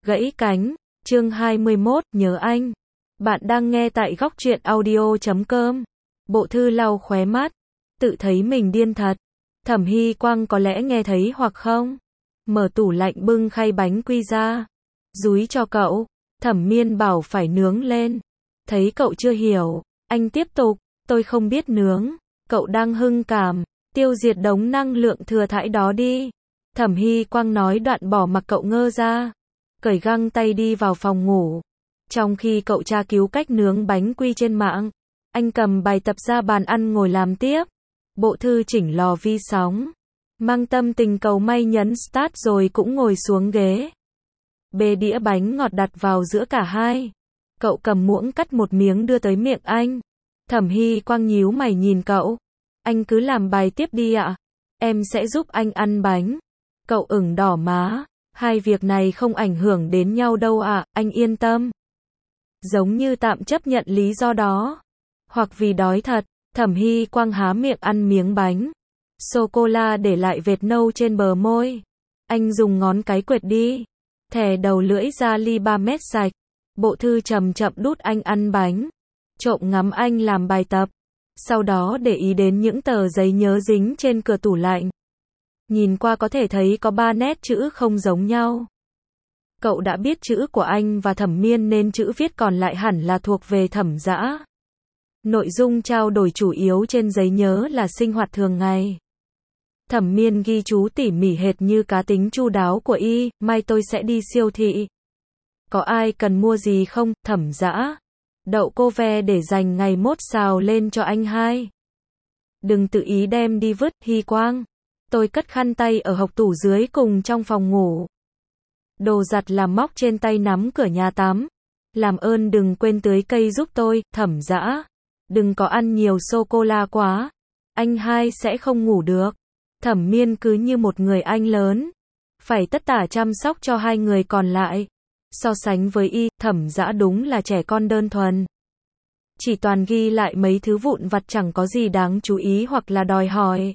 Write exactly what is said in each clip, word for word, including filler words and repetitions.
Gãy cánh, chương hai mươi mốt, nhớ anh. Bạn đang nghe tại góc truyện audio chấm com. Bộ Thư lau khóe mắt, tự thấy mình điên thật. Thẩm Hy Quang có lẽ nghe thấy hoặc không? Mở tủ lạnh bưng khay bánh quy ra, dúi cho cậu. Thẩm Miên bảo phải nướng lên. Thấy cậu chưa hiểu, anh tiếp tục, tôi không biết nướng. Cậu đang hưng cảm, tiêu diệt đống năng lượng thừa thãi đó đi. Thẩm Hy Quang nói đoạn bỏ mặc cậu ngơ ra, cởi găng tay đi vào phòng ngủ. Trong khi cậu tra cứu cách nướng bánh quy trên mạng, anh cầm bài tập ra bàn ăn ngồi làm tiếp. Bộ Thư chỉnh lò vi sóng, mang tâm tình cầu may nhấn start rồi cũng ngồi xuống ghế. Bê đĩa bánh ngọt đặt vào giữa cả hai. Cậu cầm muỗng cắt một miếng đưa tới miệng anh. Thẩm Hy Quang nhíu mày nhìn cậu. Anh cứ làm bài tiếp đi ạ. Em sẽ giúp anh ăn bánh. Cậu ửng đỏ má. Hai việc này không ảnh hưởng đến nhau đâu ạ, anh yên tâm. Giống như tạm chấp nhận lý do đó. Hoặc vì đói thật. Thẩm Hy Quang há miệng ăn miếng bánh. Sô-cô-la để lại vệt nâu trên bờ môi. Anh dùng ngón cái quệt đi. Thè đầu lưỡi ra ly ba mét sạch. Bộ Thư chậm chậm đút anh ăn bánh. Trộm ngắm anh làm bài tập. Sau đó để ý đến những tờ giấy nhớ dính trên cửa tủ lạnh. Nhìn qua có thể thấy có ba nét chữ không giống nhau. Cậu đã biết chữ của anh và Thẩm Miên nên chữ viết còn lại hẳn là thuộc về Thẩm Dã. Nội dung trao đổi chủ yếu trên giấy nhớ là sinh hoạt thường ngày. Thẩm Miên ghi chú tỉ mỉ hệt như cá tính chu đáo của y, mai tôi sẽ đi siêu thị. Có ai cần mua gì không, Thẩm Dã? Đậu cô ve để dành ngày mốt xào lên cho anh hai. Đừng tự ý đem đi vứt, Hy Quang. Tôi cất khăn tay ở hộc tủ dưới cùng trong phòng ngủ. Đồ giặt làm móc trên tay nắm cửa nhà tắm. Làm ơn đừng quên tưới cây giúp tôi, Thẩm Dã. Đừng có ăn nhiều sô-cô-la quá. Anh hai sẽ không ngủ được. Thẩm Miên cứ như một người anh lớn. Phải tất tả chăm sóc cho hai người còn lại. So sánh với y, Thẩm Dã đúng là trẻ con đơn thuần. Chỉ toàn ghi lại mấy thứ vụn vặt chẳng có gì đáng chú ý hoặc là đòi hỏi.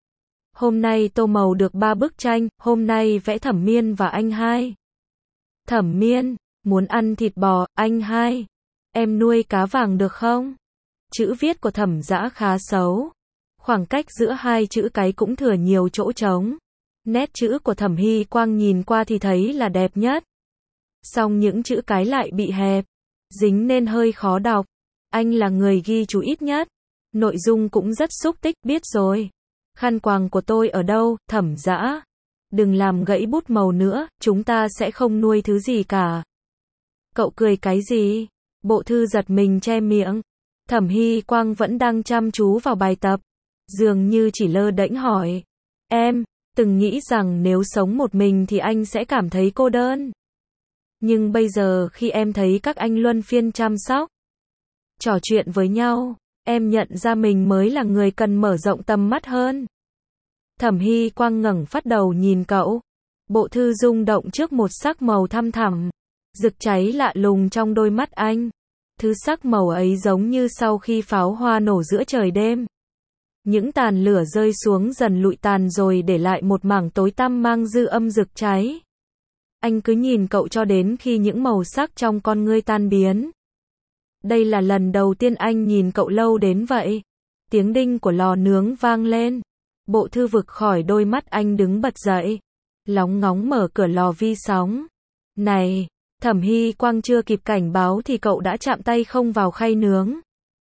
Hôm nay tô màu được ba bức tranh, hôm nay vẽ Thẩm Miên và anh hai. Thẩm Miên, muốn ăn thịt bò, anh hai. Em nuôi cá vàng được không? Chữ viết của Thẩm Dã khá xấu. Khoảng cách giữa hai chữ cái cũng thừa nhiều chỗ trống. Nét chữ của Thẩm Hy Quang nhìn qua thì thấy là đẹp nhất. Song những chữ cái lại bị hẹp, dính nên hơi khó đọc. Anh là người ghi chú ít nhất. Nội dung cũng rất xúc tích, biết rồi. Khăn quàng của tôi ở đâu, Thẩm Dã? Đừng làm gãy bút màu nữa, chúng ta sẽ không nuôi thứ gì cả. Cậu cười cái gì? Bộ Thư giật mình che miệng. Thẩm Hy Quang vẫn đang chăm chú vào bài tập. Dường như chỉ lơ đễnh hỏi. Em, từng nghĩ rằng nếu sống một mình thì anh sẽ cảm thấy cô đơn. Nhưng bây giờ khi em thấy các anh luân phiên chăm sóc, trò chuyện với nhau, em nhận ra mình mới là người cần mở rộng tầm mắt hơn. Thẩm Hy Quang ngẩng phát đầu nhìn cậu. Bộ Thư rung động trước một sắc màu thăm thẳm, rực cháy lạ lùng trong đôi mắt anh. Thứ sắc màu ấy giống như sau khi pháo hoa nổ giữa trời đêm. Những tàn lửa rơi xuống dần lụi tàn rồi để lại một mảng tối tăm mang dư âm rực cháy. Anh cứ nhìn cậu cho đến khi những màu sắc trong con ngươi tan biến. Đây là lần đầu tiên anh nhìn cậu lâu đến vậy. Tiếng đinh của lò nướng vang lên. Bộ Thư vực khỏi đôi mắt anh đứng bật dậy. Lóng ngóng mở cửa lò vi sóng. Này, Thẩm Hy Quang chưa kịp cảnh báo thì cậu đã chạm tay không vào khay nướng.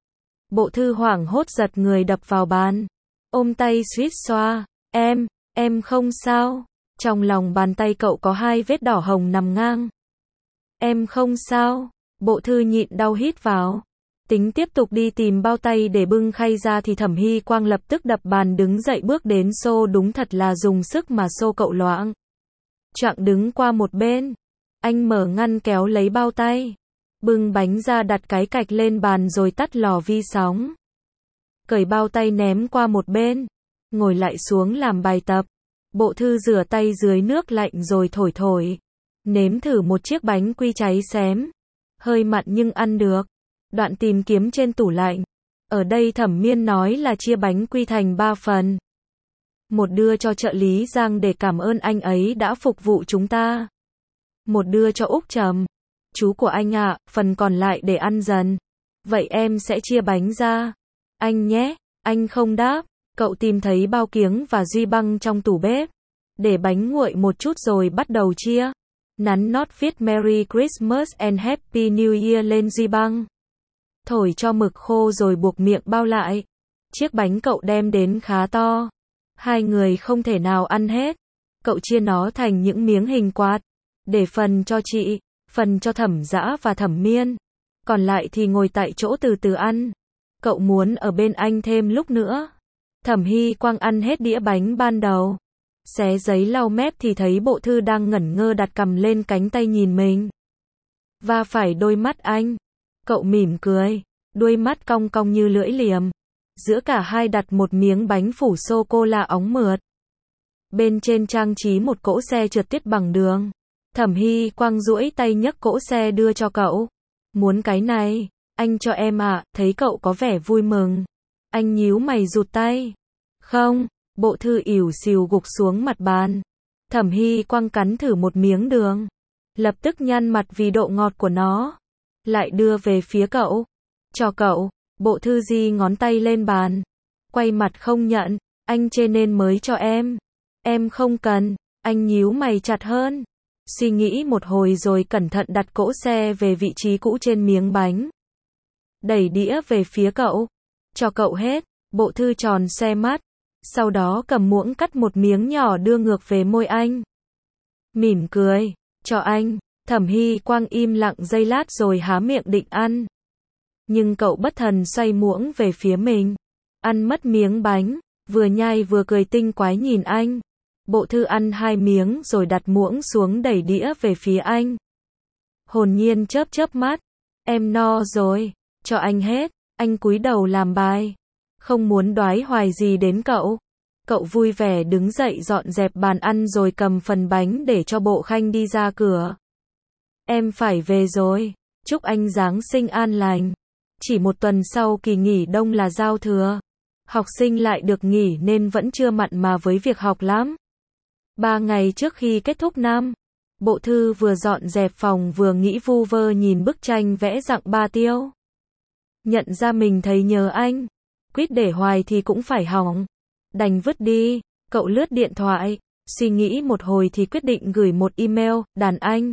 Bộ Thư hoảng hốt giật người đập vào bàn. Ôm tay suýt xoa. Em, em không sao. Trong lòng bàn tay cậu có hai vết đỏ hồng nằm ngang. Em không sao. Bộ Thư nhịn đau hít vào. Tính tiếp tục đi tìm bao tay để bưng khay ra thì Thẩm Hy Quang lập tức đập bàn đứng dậy bước đến xô, đúng thật là dùng sức mà xô cậu loạng choạng đứng qua một bên. Anh mở ngăn kéo lấy bao tay, bưng bánh ra đặt cái cạch lên bàn rồi tắt lò vi sóng. Cởi bao tay ném qua một bên, ngồi lại xuống làm bài tập. Bộ Thư rửa tay dưới nước lạnh rồi thổi thổi. Nếm thử một chiếc bánh quy cháy xém. Hơi mặn nhưng ăn được. Đoạn tìm kiếm trên tủ lạnh. Ở đây Thẩm Miên nói là chia bánh quy thành ba phần. Một đưa cho trợ lý Giang để cảm ơn anh ấy đã phục vụ chúng ta. một đưa cho Úc Trầm. Chú của anh ạ, phần còn lại để ăn dần. Vậy em sẽ chia bánh ra. Anh nhé, anh không đáp. Cậu tìm thấy bao kiếng và duy băng trong tủ bếp. Để bánh nguội một chút rồi bắt đầu chia. Nắn nót viết Merry Christmas and Happy New Year lên duy băng. Thổi cho mực khô rồi buộc miệng bao lại. Chiếc bánh cậu đem đến khá to. Hai người không thể nào ăn hết. Cậu chia nó thành những miếng hình quạt. Để phần cho chị, phần cho Thẩm Dã và Thẩm Miên. Còn lại thì ngồi tại chỗ từ từ ăn. Cậu muốn ở bên anh thêm lúc nữa. Thẩm Hy Quang ăn hết đĩa bánh ban đầu. Xé giấy lau mép thì thấy Bộ Thư đang ngẩn ngơ đặt cằm lên cánh tay nhìn mình. Va phải đôi mắt anh. Cậu mỉm cười. Đuôi mắt cong cong như lưỡi liềm. Giữa cả hai đặt một miếng bánh phủ sô-cô-la óng mượt. Bên trên trang trí một cỗ xe trượt tuyết bằng đường. Thẩm Hy Quang duỗi tay nhấc cỗ xe đưa cho cậu. Muốn cái này, anh cho em ạ, à, thấy cậu có vẻ vui mừng. Anh nhíu mày rụt tay. Không, Bộ Thư ỉu xìu gục xuống mặt bàn. Thẩm Hy Quang cắn thử một miếng đường. Lập tức nhăn mặt vì độ ngọt của nó. Lại đưa về phía cậu. Cho cậu. Bộ Thư di ngón tay lên bàn. Quay mặt không nhận. Anh chê nên mới cho em. Em không cần. Anh nhíu mày chặt hơn. Suy nghĩ một hồi rồi cẩn thận đặt cỗ xe về vị trí cũ trên miếng bánh. Đẩy đĩa về phía cậu. Cho cậu hết. Bộ Thư tròn xe mắt. Sau đó cầm muỗng cắt một miếng nhỏ đưa ngược về môi anh. Mỉm cười. Cho anh. Thẩm Hy Quang im lặng giây lát rồi há miệng định ăn. Nhưng cậu bất thần xoay muỗng về phía mình. Ăn mất miếng bánh. Vừa nhai vừa cười tinh quái nhìn anh. Bộ Thư ăn hai miếng rồi đặt muỗng xuống đẩy đĩa về phía anh. Hồn nhiên chớp chớp mắt. Em no rồi. Cho anh hết. Anh cúi đầu làm bài. Không muốn đoái hoài gì đến cậu. Cậu vui vẻ đứng dậy dọn dẹp bàn ăn rồi cầm phần bánh để cho Bộ Khanh đi ra cửa. Em phải về rồi. Chúc anh Giáng sinh an lành. Chỉ một tuần sau kỳ nghỉ đông là giao thừa. Học sinh lại được nghỉ nên vẫn chưa mặn mà với việc học lắm. Ba ngày trước khi kết thúc năm, Bộ Thư vừa dọn dẹp phòng vừa nghĩ vu vơ nhìn bức tranh vẽ dặng ba tiêu. Nhận ra mình thấy nhớ anh. Quyết để hoài thì cũng phải hỏng. Đành vứt đi. Cậu lướt điện thoại. Suy nghĩ một hồi thì quyết định gửi một email. Đàn anh.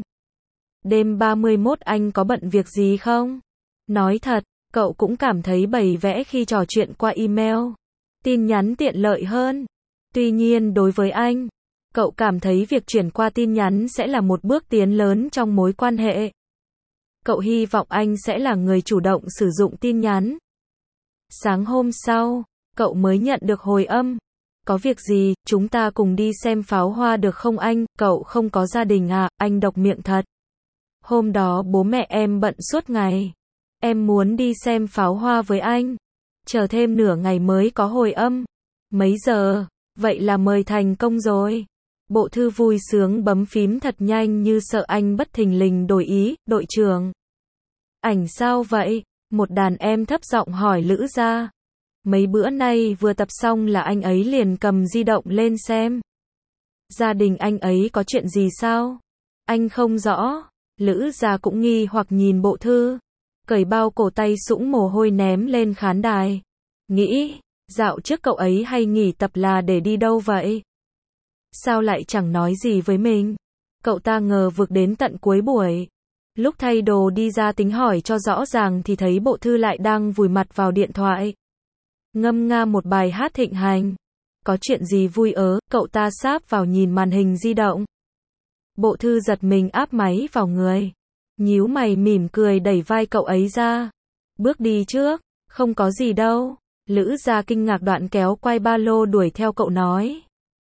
Đêm ba mươi mốt anh có bận việc gì không? Nói thật, cậu cũng cảm thấy bầy vẽ khi trò chuyện qua email. Tin nhắn tiện lợi hơn. Tuy nhiên đối với anh, cậu cảm thấy việc chuyển qua tin nhắn sẽ là một bước tiến lớn trong mối quan hệ. Cậu hy vọng anh sẽ là người chủ động sử dụng tin nhắn. Sáng hôm sau, cậu mới nhận được hồi âm. Có việc gì, chúng ta cùng đi xem pháo hoa được không anh? Cậu không có gia đình à? Anh độc miệng thật. Hôm đó bố mẹ em bận suốt ngày. Em muốn đi xem pháo hoa với anh. Chờ thêm nửa ngày mới có hồi âm. Mấy giờ? Vậy là mời thành công rồi. Bộ Thư vui sướng bấm phím thật nhanh như sợ anh bất thình lình đổi ý. Đội trưởng. Ảnh sao vậy? Một đàn em thấp giọng hỏi Lữ Gia. Mấy bữa nay vừa tập xong là anh ấy liền cầm di động lên xem. Gia đình anh ấy có chuyện gì sao? Anh không rõ. Lữ Gia cũng nghi hoặc nhìn Bộ Thư. Cởi bao cổ tay sũng mồ hôi ném lên khán đài. Nghĩ, dạo trước cậu ấy hay nghỉ tập là để đi đâu vậy? Sao lại chẳng nói gì với mình? Cậu ta ngờ vực đến tận cuối buổi. Lúc thay đồ đi ra tính hỏi cho rõ ràng thì thấy Bộ Thư lại đang vùi mặt vào điện thoại. Ngâm nga một bài hát thịnh hành. Có chuyện gì vui ớ? Cậu ta sáp vào nhìn màn hình di động. Bộ Thư giật mình áp máy vào người. Nhíu mày mỉm cười đẩy vai cậu ấy ra. Bước đi trước. Không có gì đâu. Lữ Gia kinh ngạc đoạn kéo quai ba lô đuổi theo cậu nói.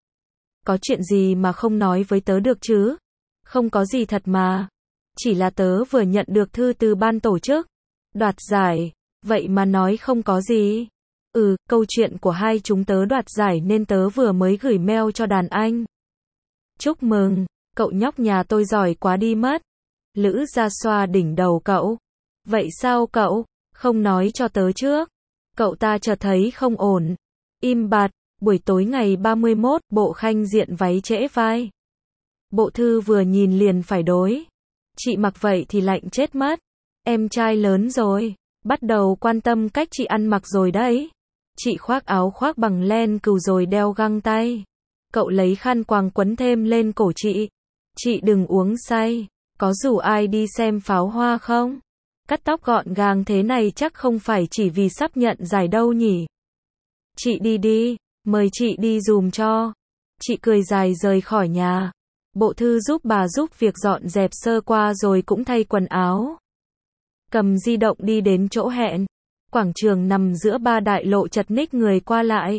Có chuyện gì mà không nói với tớ được chứ? Không có gì thật mà. Chỉ là tớ vừa nhận được thư từ ban tổ chức. Đoạt giải. Vậy mà nói không có gì. Ừ, câu chuyện của hai chúng tớ đoạt giải nên tớ vừa mới gửi mail cho đàn anh. Chúc mừng. Cậu nhóc nhà tôi giỏi quá đi mất. Lữ Gia xoa đỉnh đầu cậu. Vậy sao cậu? Không nói cho tớ trước. Cậu ta chợt thấy không ổn. Im bặt. Buổi tối ngày ba mươi mốt, Bộ Khanh diện váy trễ vai. Bộ Thư vừa nhìn liền phải đối. Chị mặc vậy thì lạnh chết mất. Em trai lớn rồi, bắt đầu quan tâm cách chị ăn mặc rồi đấy. Chị khoác áo khoác bằng len cừu rồi đeo găng tay. Cậu lấy khăn quàng quấn thêm lên cổ chị. Chị đừng uống say. Có rủ ai đi xem pháo hoa không? Cắt tóc gọn gàng thế này chắc không phải chỉ vì sắp nhận giải đâu nhỉ? Chị đi đi, mời chị đi giùm cho. Chị cười dài rời khỏi nhà. Bộ Thư giúp bà giúp việc dọn dẹp sơ qua rồi cũng thay quần áo. Cầm di động đi đến chỗ hẹn. Quảng trường nằm giữa ba đại lộ chật ních người qua lại.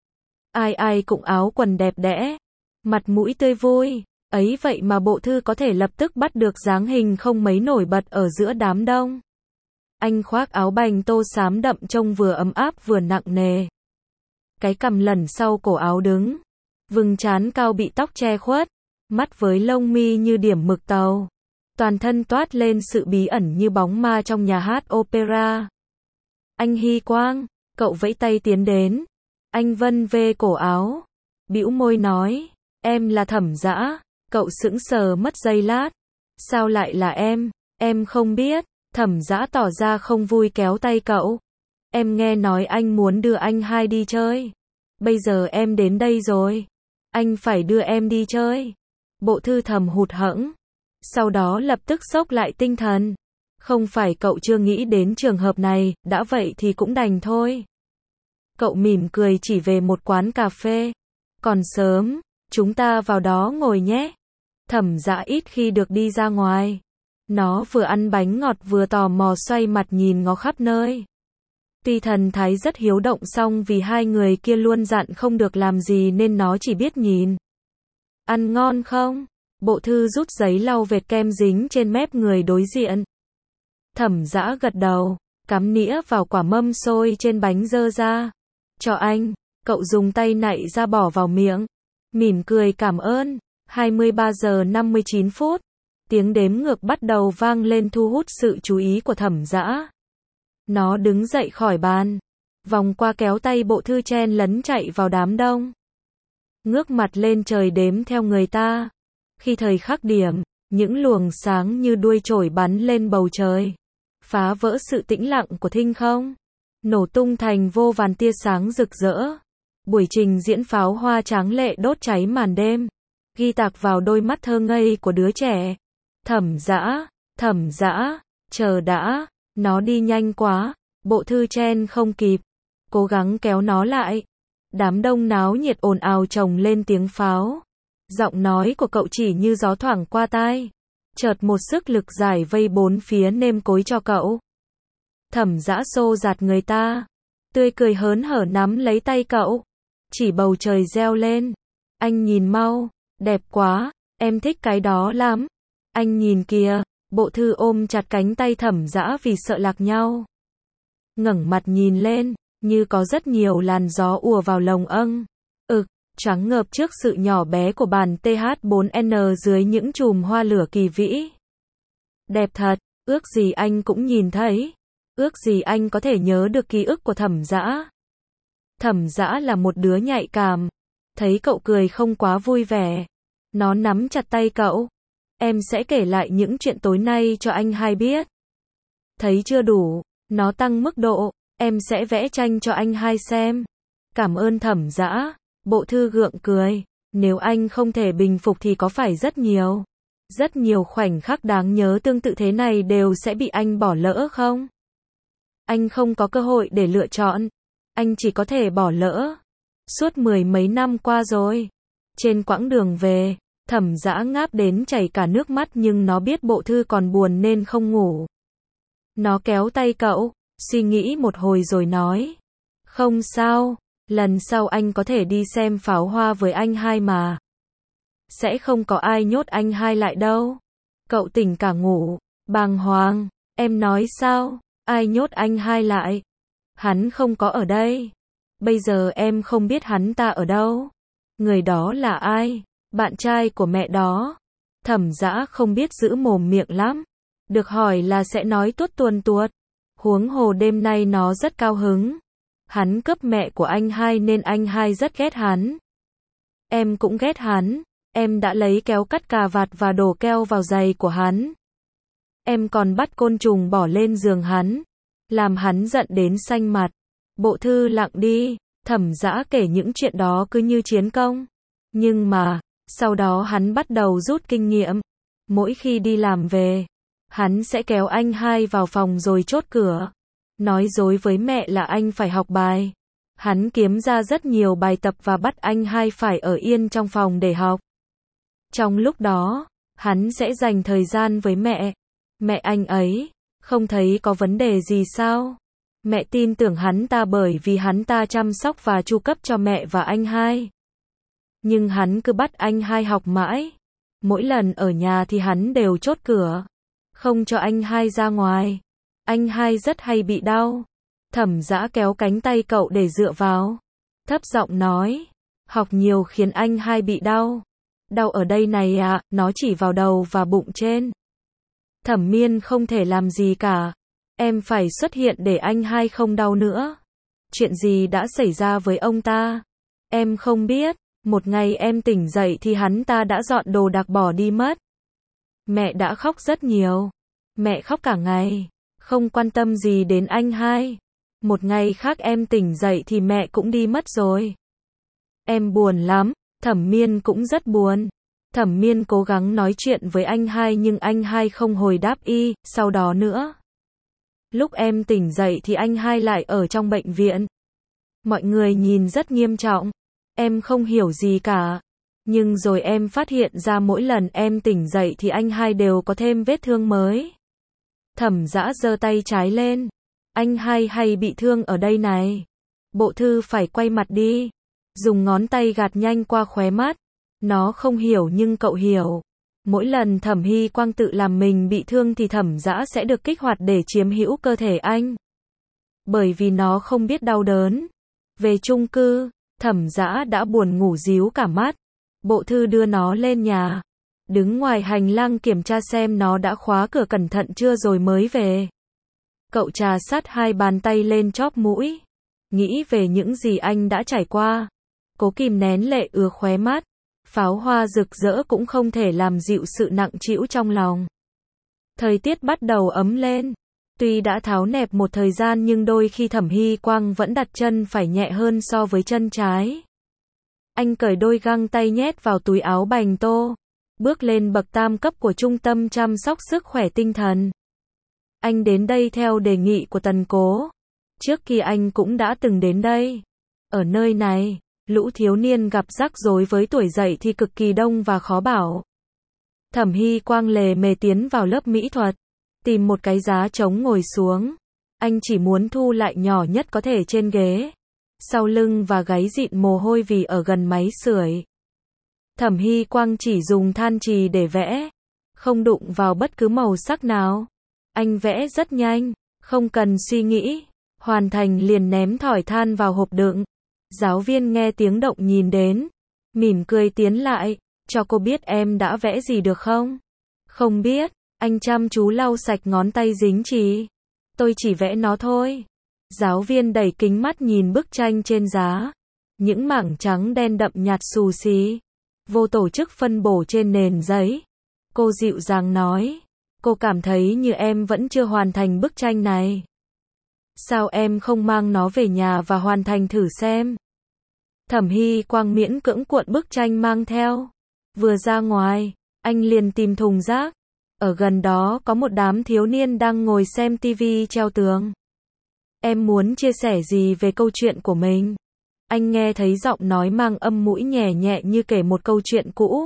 Ai ai cũng áo quần đẹp đẽ, mặt mũi tươi vui. Ấy vậy mà Bộ Thư có thể lập tức bắt được dáng hình không mấy nổi bật ở giữa đám đông. Anh khoác áo bành tô xám đậm trông vừa ấm áp vừa nặng nề. Cái cằm lẩn sau cổ áo đứng. Vừng trán cao bị tóc che khuất. Mắt với lông mi như điểm mực tàu. Toàn thân toát lên sự bí ẩn như bóng ma trong nhà hát opera. Anh Hy Quang, cậu vẫy tay tiến đến. Anh vân vê cổ áo. Bĩu môi nói, em là Thẩm Dã. Cậu sững sờ mất giây lát. Sao lại là em? Em không biết. Thẩm Dã tỏ ra không vui kéo tay cậu. Em nghe nói anh muốn đưa anh hai đi chơi. Bây giờ em đến đây rồi. Anh phải đưa em đi chơi. Bộ Thư thầm hụt hẫng. Sau đó lập tức xốc lại tinh thần. Không phải cậu chưa nghĩ đến trường hợp này, đã vậy thì cũng đành thôi. Cậu mỉm cười chỉ về một quán cà phê. Còn sớm, chúng ta vào đó ngồi nhé. Thẩm Dã ít khi được đi ra ngoài. Nó vừa ăn bánh ngọt vừa tò mò xoay mặt nhìn ngó khắp nơi. Tuy thần thái rất hiếu động song vì hai người kia luôn dặn không được làm gì nên nó chỉ biết nhìn. Ăn ngon không? Bộ Thư rút giấy lau vệt kem dính trên mép người đối diện. Thẩm Dã gật đầu, cắm nĩa vào quả mâm xôi trên bánh dơ ra. Cho anh, cậu dùng tay nạy ra bỏ vào miệng. Mỉm cười cảm ơn. hai mươi ba giờ năm mươi chín phút. Tiếng đếm ngược bắt đầu vang lên thu hút sự chú ý của Thẩm Dã. Nó đứng dậy khỏi bàn. Vòng qua kéo tay Bộ Thư chen lấn chạy vào đám đông. Ngước mặt lên trời đếm theo người ta. Khi thời khắc điểm, những luồng sáng như đuôi chổi bắn lên bầu trời. Phá vỡ sự tĩnh lặng của thinh không. Nổ tung thành vô vàn tia sáng rực rỡ. Buổi trình diễn pháo hoa tráng lệ đốt cháy màn đêm. Ghi tạc vào đôi mắt thơ ngây của đứa trẻ. Thẩm Dã, Thẩm Dã, chờ đã, nó đi nhanh quá. Bộ Thư chen không kịp. Cố gắng kéo nó lại. Đám đông náo nhiệt ồn ào chồng lên tiếng pháo. Giọng nói của cậu chỉ như gió thoảng qua tai. Chợt một sức lực giải vây bốn phía nêm cối cho cậu. Thẩm Dã xô giạt người ta. Tươi cười hớn hở nắm lấy tay cậu. Chỉ bầu trời reo lên. Anh nhìn mau, đẹp quá, em thích cái đó lắm. Anh nhìn kìa. Bộ Thư ôm chặt cánh tay Thẩm Dã vì sợ lạc nhau. Ngẩng mặt nhìn lên, như có rất nhiều làn gió ùa vào lồng âng. Ực, trắng ngợp trước sự nhỏ bé của bàn T H bốn N dưới những chùm hoa lửa kỳ vĩ. Đẹp thật, ước gì anh cũng nhìn thấy. Ước gì anh có thể nhớ được ký ức của Thẩm Dã. Thẩm Dã là một đứa nhạy cảm. Thấy cậu cười không quá vui vẻ. Nó nắm chặt tay cậu. Em sẽ kể lại những chuyện tối nay cho anh hai biết. Thấy chưa đủ, nó tăng mức độ. Em sẽ vẽ tranh cho anh hai xem. Cảm ơn Thẩm Dã. Bộ Thư gượng cười. Nếu anh không thể bình phục thì có phải rất nhiều. Rất nhiều khoảnh khắc đáng nhớ tương tự thế này đều sẽ bị anh bỏ lỡ không? Anh không có cơ hội để lựa chọn. Anh chỉ có thể bỏ lỡ. Suốt mười mấy năm qua rồi. Trên quãng đường về, Thẩm Dã ngáp đến chảy cả nước mắt nhưng nó biết Bộ Thư còn buồn nên không ngủ. Nó kéo tay cậu, suy nghĩ một hồi rồi nói. Không sao, lần sau anh có thể đi xem pháo hoa với anh hai mà. Sẽ không có ai nhốt anh hai lại đâu. Cậu tỉnh cả ngủ, bàng hoàng. Em nói sao? Ai nhốt anh hai lại? Hắn không có ở đây. Bây giờ em không biết hắn ta ở đâu. Người đó là ai? Bạn trai của mẹ đó. Thẩm Dã không biết giữ mồm miệng lắm. Được hỏi là sẽ nói tuốt tuồn tuột. Huống hồ đêm nay nó rất cao hứng. Hắn cướp mẹ của anh hai nên anh hai rất ghét hắn. Em cũng ghét hắn. Em đã lấy kéo cắt cà vạt và đổ keo vào giày của hắn. Em còn bắt côn trùng bỏ lên giường hắn, làm hắn giận đến xanh mặt. Bộ thư lặng đi, Thẩm Dã kể những chuyện đó cứ như chiến công. Nhưng mà, sau đó hắn bắt đầu rút kinh nghiệm. Mỗi khi đi làm về, hắn sẽ kéo anh hai vào phòng rồi chốt cửa. Nói dối với mẹ là anh phải học bài. Hắn kiếm ra rất nhiều bài tập và bắt anh hai phải ở yên trong phòng để học. Trong lúc đó, hắn sẽ dành thời gian với mẹ. Mẹ anh ấy, không thấy có vấn đề gì sao? Mẹ tin tưởng hắn ta bởi vì hắn ta chăm sóc và chu cấp cho mẹ và anh hai. Nhưng hắn cứ bắt anh hai học mãi. Mỗi lần ở nhà thì hắn đều chốt cửa, không cho anh hai ra ngoài. Anh hai rất hay bị đau. Thẩm Dã kéo cánh tay cậu để dựa vào, thấp giọng nói, học nhiều khiến anh hai bị đau. Đau ở đây này à, nó chỉ vào đầu và bụng trên. Thẩm Miên không thể làm gì cả. Em phải xuất hiện để anh hai không đau nữa. Chuyện gì đã xảy ra với ông ta? Em không biết. Một ngày em tỉnh dậy thì hắn ta đã dọn đồ đạc bỏ đi mất. Mẹ đã khóc rất nhiều. Mẹ khóc cả ngày, không quan tâm gì đến anh hai. Một ngày khác em tỉnh dậy thì mẹ cũng đi mất rồi. Em buồn lắm. Thẩm Miên cũng rất buồn. Thẩm Miên cố gắng nói chuyện với anh hai nhưng anh hai không hồi đáp y. Sau đó nữa, lúc em tỉnh dậy thì anh hai lại ở trong bệnh viện. Mọi người nhìn rất nghiêm trọng. Em không hiểu gì cả. Nhưng rồi em phát hiện ra mỗi lần em tỉnh dậy thì anh hai đều có thêm vết thương mới. Thẩm Dã giơ tay trái lên. Anh hai hay bị thương ở đây này. Bộ thư phải quay mặt đi. Dùng ngón tay gạt nhanh qua khóe mắt. Nó không hiểu nhưng cậu hiểu. Mỗi lần Thẩm Hy Quang tự làm mình bị thương thì Thẩm Dã sẽ được kích hoạt để chiếm hữu cơ thể anh. Bởi vì nó không biết đau đớn. Về chung cư, Thẩm Dã đã buồn ngủ díu cả mắt. Bộ thư đưa nó lên nhà. Đứng ngoài hành lang kiểm tra xem nó đã khóa cửa cẩn thận chưa rồi mới về. Cậu trà sát hai bàn tay lên chóp mũi. Nghĩ về những gì anh đã trải qua. Cố kìm nén lệ ứa khóe mắt. Pháo hoa rực rỡ cũng không thể làm dịu sự nặng trĩu trong lòng. Thời tiết bắt đầu ấm lên. Tuy đã tháo nẹp một thời gian nhưng đôi khi Thẩm Hy Quang vẫn đặt chân phải nhẹ hơn so với chân trái. Anh cởi đôi găng tay nhét vào túi áo bành tô. Bước lên bậc tam cấp của trung tâm chăm sóc sức khỏe tinh thần. Anh đến đây theo đề nghị của Tần Cố. Trước kia anh cũng đã từng đến đây. Ở nơi này, lũ thiếu niên gặp rắc rối với tuổi dậy thì cực kỳ đông và khó bảo. Thẩm Hy Quang lề mề tiến vào lớp mỹ thuật. Tìm một cái giá trống ngồi xuống. Anh chỉ muốn thu lại nhỏ nhất có thể trên ghế. Sau lưng và gáy dịn mồ hôi vì ở gần máy sưởi. Thẩm Hy Quang chỉ dùng than chì để vẽ. Không đụng vào bất cứ màu sắc nào. Anh vẽ rất nhanh, không cần suy nghĩ. Hoàn thành liền ném thỏi than vào hộp đựng. Giáo viên nghe tiếng động nhìn đến. Mỉm cười tiến lại. Cho cô biết em đã vẽ gì được không? Không biết. Anh chăm chú lau sạch ngón tay dính chì. Tôi chỉ vẽ nó thôi. Giáo viên đẩy kính mắt nhìn bức tranh trên giá. Những mảng trắng đen đậm nhạt xù xí. Vô tổ chức phân bổ trên nền giấy. Cô dịu dàng nói. Cô cảm thấy như em vẫn chưa hoàn thành bức tranh này. Sao em không mang nó về nhà và hoàn thành thử xem? Thẩm Hy Quang miễn cưỡng cuộn bức tranh mang theo. Vừa ra ngoài, anh liền tìm thùng rác. Ở gần đó có một đám thiếu niên đang ngồi xem tivi treo tường. Em muốn chia sẻ gì về câu chuyện của mình? Anh nghe thấy giọng nói mang âm mũi nhẹ nhẹ như kể một câu chuyện cũ.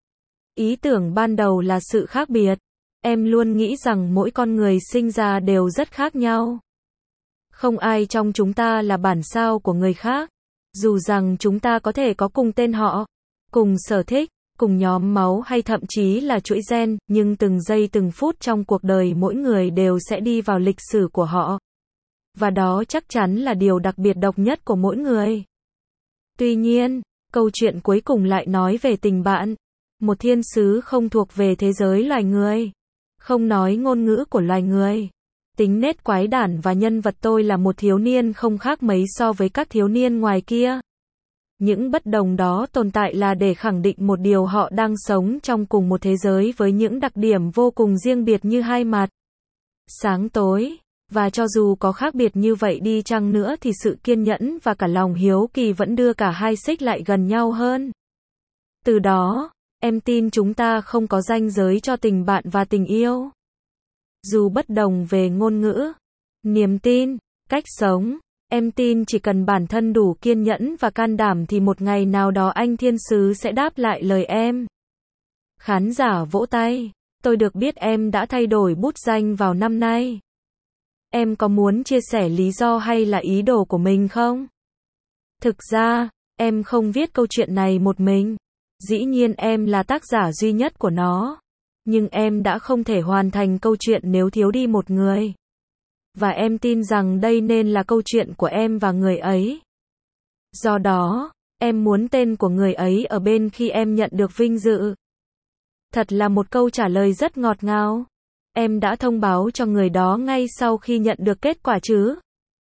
Ý tưởng ban đầu là sự khác biệt. Em luôn nghĩ rằng mỗi con người sinh ra đều rất khác nhau. Không ai trong chúng ta là bản sao của người khác. Dù rằng chúng ta có thể có cùng tên họ, cùng sở thích, cùng nhóm máu hay thậm chí là chuỗi gen, nhưng từng giây từng phút trong cuộc đời mỗi người đều sẽ đi vào lịch sử của họ. Và đó chắc chắn là điều đặc biệt độc nhất của mỗi người. Tuy nhiên, câu chuyện cuối cùng lại nói về tình bạn. Một thiên sứ không thuộc về thế giới loài người. Không nói ngôn ngữ của loài người. Tính nết quái đản và nhân vật tôi là một thiếu niên không khác mấy so với các thiếu niên ngoài kia. Những bất đồng đó tồn tại là để khẳng định một điều, họ đang sống trong cùng một thế giới với những đặc điểm vô cùng riêng biệt như hai mặt sáng tối. Và cho dù có khác biệt như vậy đi chăng nữa thì sự kiên nhẫn và cả lòng hiếu kỳ vẫn đưa cả hai xích lại gần nhau hơn. Từ đó, em tin chúng ta không có ranh giới cho tình bạn và tình yêu. Dù bất đồng về ngôn ngữ, niềm tin, cách sống, em tin chỉ cần bản thân đủ kiên nhẫn và can đảm thì một ngày nào đó anh thiên sứ sẽ đáp lại lời em. Khán giả vỗ tay. Tôi được biết em đã thay đổi bút danh vào năm nay. Em có muốn chia sẻ lý do hay là ý đồ của mình không? Thực ra, em không viết câu chuyện này một mình. Dĩ nhiên em là tác giả duy nhất của nó. Nhưng em đã không thể hoàn thành câu chuyện nếu thiếu đi một người. Và em tin rằng đây nên là câu chuyện của em và người ấy. Do đó, em muốn tên của người ấy ở bên khi em nhận được vinh dự. Thật là một câu trả lời rất ngọt ngào. Em đã thông báo cho người đó ngay sau khi nhận được kết quả chứ?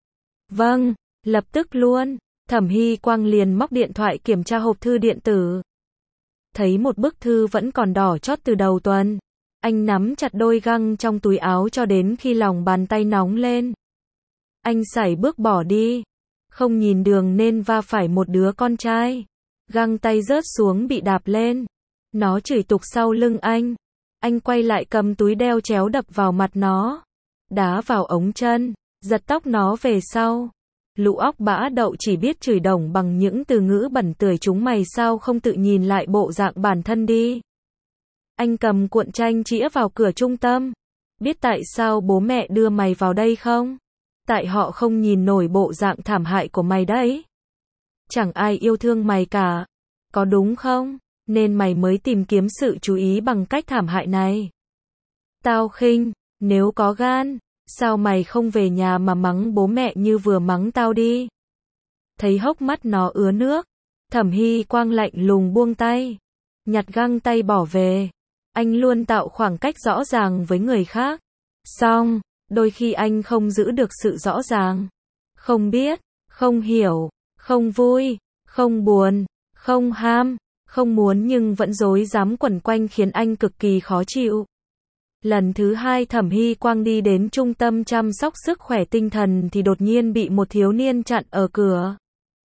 Vâng, lập tức luôn. Thẩm Hy Quang liền móc điện thoại kiểm tra hộp thư điện tử. Thấy một bức thư vẫn còn đỏ chót từ đầu tuần. Anh nắm chặt đôi găng trong túi áo cho đến khi lòng bàn tay nóng lên. Anh sải bước bỏ đi. Không nhìn đường nên va phải một đứa con trai. Găng tay rớt xuống bị đạp lên. Nó chửi tục sau lưng anh. Anh quay lại cầm túi đeo chéo đập vào mặt nó. Đá vào ống chân. Giật tóc nó về sau. Lũ óc bã đậu chỉ biết chửi đồng bằng những từ ngữ bẩn tưởi, chúng mày sao không tự nhìn lại bộ dạng bản thân đi. Anh cầm cuộn tranh chĩa vào cửa trung tâm. Biết tại sao bố mẹ đưa mày vào đây không? Tại họ không nhìn nổi bộ dạng thảm hại của mày đấy. Chẳng ai yêu thương mày cả. Có đúng không? Nên mày mới tìm kiếm sự chú ý bằng cách thảm hại này. Tao khinh, nếu có gan, sao mày không về nhà mà mắng bố mẹ như vừa mắng tao đi? Thấy hốc mắt nó ứa nước, Thẩm Hy Quang lạnh lùng buông tay, nhặt găng tay bỏ về. Anh luôn tạo khoảng cách rõ ràng với người khác. Xong, đôi khi anh không giữ được sự rõ ràng. Không biết, không hiểu, không vui, không buồn, không ham, không muốn nhưng vẫn rối rắm quẩn quanh khiến anh cực kỳ khó chịu. Lần thứ hai Thẩm Hy Quang đi đến trung tâm chăm sóc sức khỏe tinh thần thì đột nhiên bị một thiếu niên chặn ở cửa.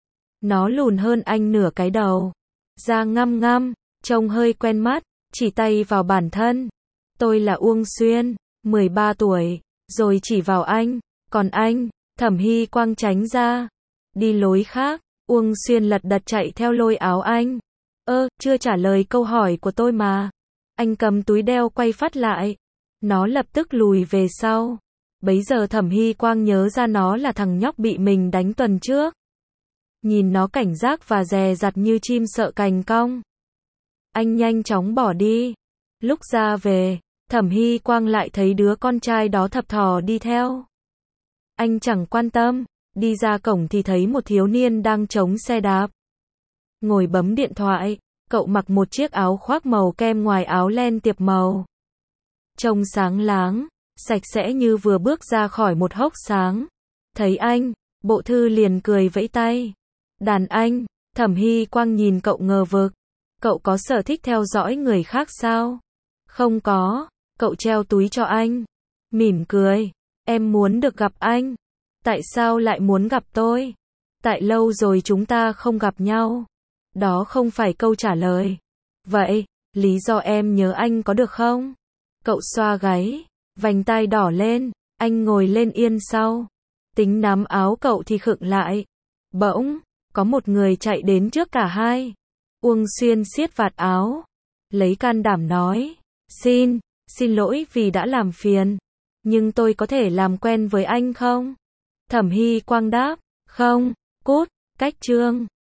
Nó lùn hơn anh nửa cái đầu. Da ngăm ngăm, trông hơi quen mắt, chỉ tay vào bản thân. Tôi là Uông Xuyên, mười ba tuổi, rồi chỉ vào anh. Còn anh? Thẩm Hy Quang tránh ra. Đi lối khác. Uông Xuyên lật đật chạy theo lôi áo anh. Ơ, chưa trả lời câu hỏi của tôi mà. Anh cầm túi đeo quay phát lại. Nó lập tức lùi về sau. Bấy giờ Thẩm Hy Quang nhớ ra nó là thằng nhóc bị mình đánh tuần trước. Nhìn nó cảnh giác và dè dặt như chim sợ cành cong. Anh nhanh chóng bỏ đi. Lúc ra về, Thẩm Hy Quang lại thấy đứa con trai đó thập thò đi theo. Anh chẳng quan tâm. Đi ra cổng thì thấy một thiếu niên đang chống xe đạp. Ngồi bấm điện thoại. Cậu mặc một chiếc áo khoác màu kem ngoài áo len tiệp màu. Trông sáng láng, sạch sẽ như vừa bước ra khỏi một hốc sáng. Thấy anh, Bộ Thư liền cười vẫy tay. Đàn anh. Thẩm Hy Quang nhìn cậu ngờ vực. Cậu có sở thích theo dõi người khác sao? Không có. Cậu treo túi cho anh. Mỉm cười. Em muốn được gặp anh. Tại sao lại muốn gặp tôi? Tại lâu rồi chúng ta không gặp nhau. Đó không phải câu trả lời. Vậy, lý do em nhớ anh có được không? Cậu xoa gáy, vành tai đỏ lên, anh ngồi lên yên sau. Tính nắm áo cậu thì khựng lại. Bỗng, có một người chạy đến trước cả hai. Uông Xuyên siết vạt áo, lấy can đảm nói. Xin, xin lỗi vì đã làm phiền. Nhưng tôi có thể làm quen với anh không? Thẩm Hy Quang đáp. Không, cút, cách chương.